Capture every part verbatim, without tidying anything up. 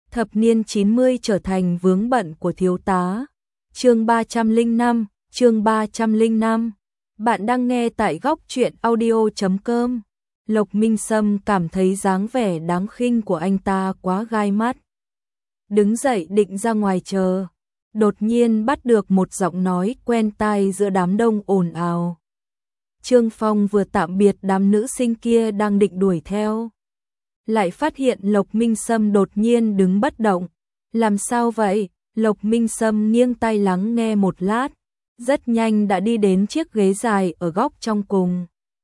Thập niên chín mươi trở thành vướng bận của thiếu tá. Chương ba trăm lẻ năm, chương ba trăm lẻ năm. Bạn đang nghe tại góc truyện audio chấm com. Lộc Minh Sâm cảm thấy dáng vẻ đáng khinh của anh ta quá gai mắt. Đứng dậy định ra ngoài chờ, đột nhiên bắt được một giọng nói quen tai giữa đám đông ồn ào. Trương Phong vừa tạm biệt đám nữ sinh kia đang định đuổi theo, lại phát hiện Lộc Minh Sâm đột nhiên đứng bất động. Làm sao vậy? Lộc Minh Sâm nghiêng tai lắng nghe một lát, rất nhanh đã đi đến chiếc ghế dài ở góc trong cùng.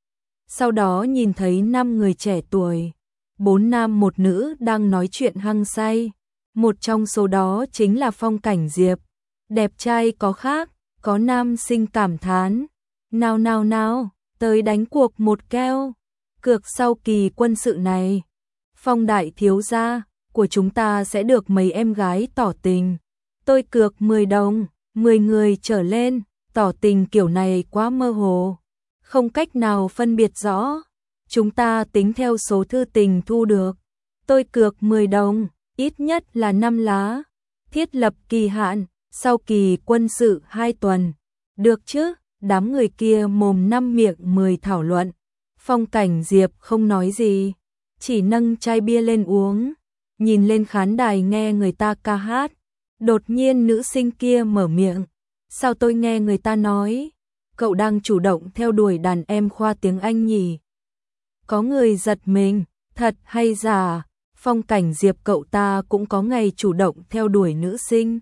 Sau đó nhìn thấy năm người trẻ tuổi, bốn nam một nữ đang nói chuyện hăng say. Một trong số đó chính là Phong Cảnh Diệp. Đẹp trai có khác, có nam sinh cảm thán. Nào nào nào, tới đánh cuộc một keo. Cược sau kỳ quân sự này, Phong đại thiếu gia của chúng ta sẽ được mấy em gái tỏ tình. Tôi cược mười đồng, mười người trở lên, tỏ tình kiểu này quá mơ hồ, không cách nào phân biệt rõ. Chúng ta tính theo số thư tình thu được. Tôi cược mười đồng, ít nhất là năm lá. Thiết lập kỳ hạn, sau kỳ quân sự hai tuần. Được chứ? Đám người kia mồm năm miệng mười thảo luận. Phong Cảnh Diệp không nói gì, chỉ nâng chai bia lên uống, nhìn lên khán đài nghe người ta ca hát. Đột nhiên nữ sinh kia mở miệng. Sao tôi nghe người ta nói cậu đang chủ động theo đuổi đàn em khoa tiếng Anh nhỉ? Có người giật mình, thật hay giả? Phong Cảnh Diệp cậu ta cũng có ngày chủ động theo đuổi nữ sinh.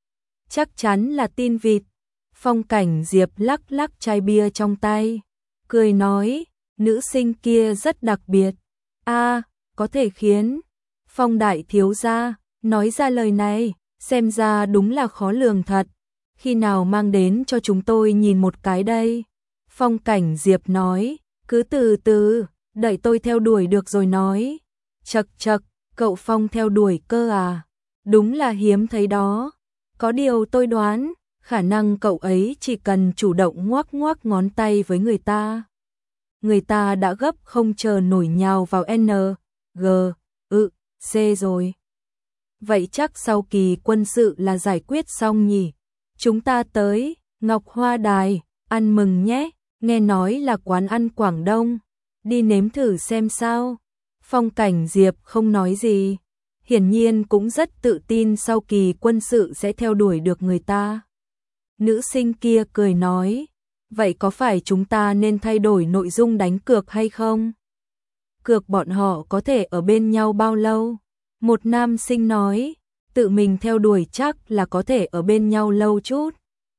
Chắc chắn là tin vịt. Phong Cảnh Diệp lắc lắc chai bia trong tay, cười nói, nữ sinh kia rất đặc biệt. A, có thể khiến Phong đại thiếu gia nói ra lời này, xem ra đúng là khó lường thật. Khi nào mang đến cho chúng tôi nhìn một cái đây? Phong Cảnh Diệp nói, cứ từ từ, đợi tôi theo đuổi được rồi nói. Chậc chậc, cậu Phong theo đuổi cơ à? Đúng là hiếm thấy đó. Có điều tôi đoán, khả năng cậu ấy chỉ cần chủ động ngoắc ngoắc ngón tay với người ta, người ta đã gấp không chờ nổi nhào vào N, G, ự, C rồi. Vậy chắc sau kỳ quân sự là giải quyết xong nhỉ? Chúng ta tới Ngọc Hoa Đài ăn mừng nhé, nghe nói là quán ăn Quảng Đông, đi nếm thử xem sao. Phong Cảnh Diệp không nói gì, hiển nhiên cũng rất tự tin sau kỳ quân sự sẽ theo đuổi được người ta. Nữ sinh kia cười nói, vậy có phải chúng ta nên thay đổi nội dung đánh cược hay không? Cược bọn họ có thể ở bên nhau bao lâu? Một nam sinh nói, tự mình theo đuổi chắc là có thể ở bên nhau lâu chút.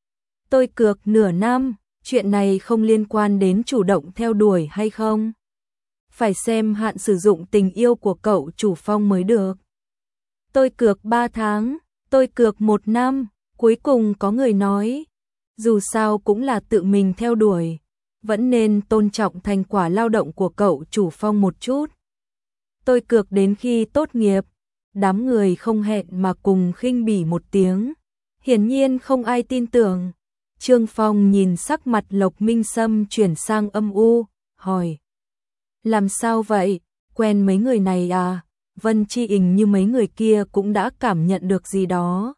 Tôi cược nửa năm, chuyện này không liên quan đến chủ động theo đuổi hay không. Phải xem hạn sử dụng tình yêu của cậu chủ Phong mới được. Tôi cược ba tháng, tôi cược một năm. Cuối cùng có người nói, dù sao cũng là tự mình theo đuổi, vẫn nên tôn trọng thành quả lao động của cậu chủ Phong một chút. Tôi cược đến khi tốt nghiệp. Đám người không hẹn mà cùng khinh bỉ một tiếng, hiển nhiên không ai tin tưởng. Trương Phong nhìn sắc mặt Lộc Minh Sâm chuyển sang âm u, hỏi, làm sao vậy, quen mấy người này à? Vân Chi Ình như mấy người kia cũng đã cảm nhận được gì đó.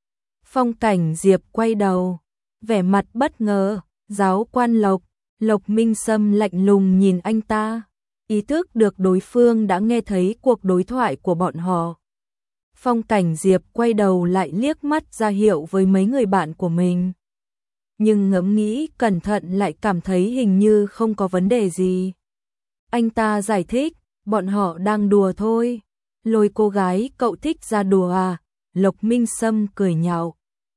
Phong Cảnh Diệp quay đầu, vẻ mặt bất ngờ, giáo quan Lộc. Lộc Minh Sâm lạnh lùng nhìn anh ta, ý thức được đối phương đã nghe thấy cuộc đối thoại của bọn họ. Phong Cảnh Diệp quay đầu lại liếc mắt ra hiệu với mấy người bạn của mình. Nhưng ngẫm nghĩ cẩn thận lại cảm thấy hình như không có vấn đề gì. Anh ta giải thích, bọn họ đang đùa thôi. Lôi cô gái cậu thích ra đùa à? Lộc Minh Sâm cười nhạo.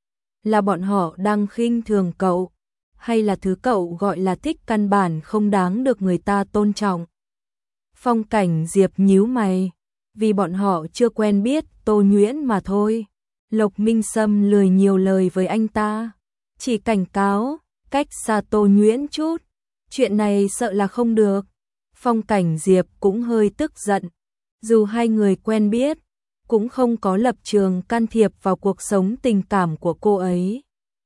Là bọn họ đang khinh thường cậu, hay là thứ cậu gọi là thích căn bản không đáng được người ta tôn trọng? Phong Cảnh Diệp nhíu mày, vì bọn họ chưa quen biết Tô Nhuyễn mà thôi. Lộc Minh Sâm lười nhiều lời với anh ta, chỉ cảnh cáo, cách xa Tô Nhuyễn chút, chuyện này sợ là không được. Phong Cảnh Diệp cũng hơi tức giận, dù hai người quen biết, cũng không có lập trường can thiệp vào cuộc sống tình cảm của cô ấy.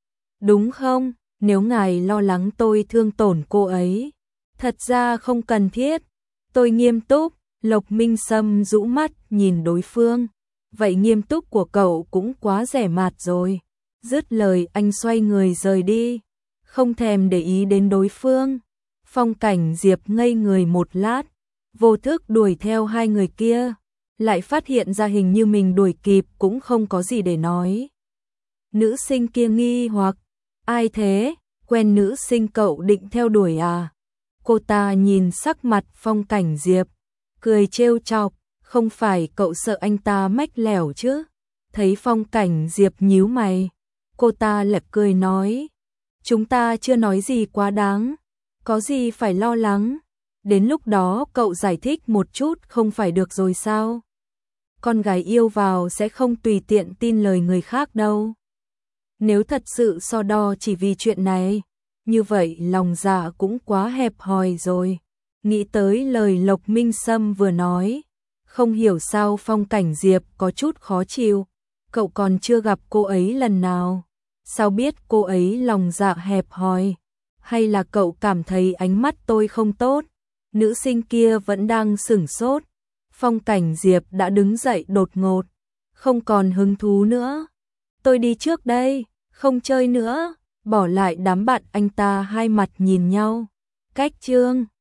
Đúng không? Nếu ngài lo lắng tôi thương tổn cô ấy, thật ra không cần thiết. Tôi nghiêm túc. Lộc Minh Sâm rũ mắt nhìn đối phương, vậy nghiêm túc của cậu cũng quá rẻ mạt rồi. Dứt lời anh xoay người rời đi, không thèm để ý đến đối phương. Phong Cảnh Diệp ngây người một lát, vô thức đuổi theo hai người kia, lại phát hiện ra hình như mình đuổi kịp cũng không có gì để nói. Nữ sinh kia nghi hoặc, ai thế, quen nữ sinh cậu định theo đuổi à? Cô ta nhìn sắc mặt Phong Cảnh Diệp, cười trêu chọc, không phải cậu sợ anh ta mách lẻo chứ? Thấy Phong Cảnh Diệp nhíu mày, cô ta lật cười nói, chúng ta chưa nói gì quá đáng, có gì phải lo lắng, đến lúc đó cậu giải thích một chút không phải được rồi sao? Con gái yêu vào sẽ không tùy tiện tin lời người khác đâu. Nếu thật sự so đo chỉ vì chuyện này, như vậy lòng dạ cũng quá hẹp hòi rồi. Nghĩ tới lời Lộc Minh Sâm vừa nói, không hiểu sao Phong Cảnh Diệp có chút khó chịu. Cậu còn chưa gặp cô ấy lần nào, sao biết cô ấy lòng dạ hẹp hòi? Hay là cậu cảm thấy ánh mắt tôi không tốt? Nữ sinh kia vẫn đang sửng sốt. Phong Cảnh Diệp đã đứng dậy đột ngột, không còn hứng thú nữa. Tôi đi trước đây, không chơi nữa. Bỏ lại đám bạn anh ta hai mặt nhìn nhau. Cách chương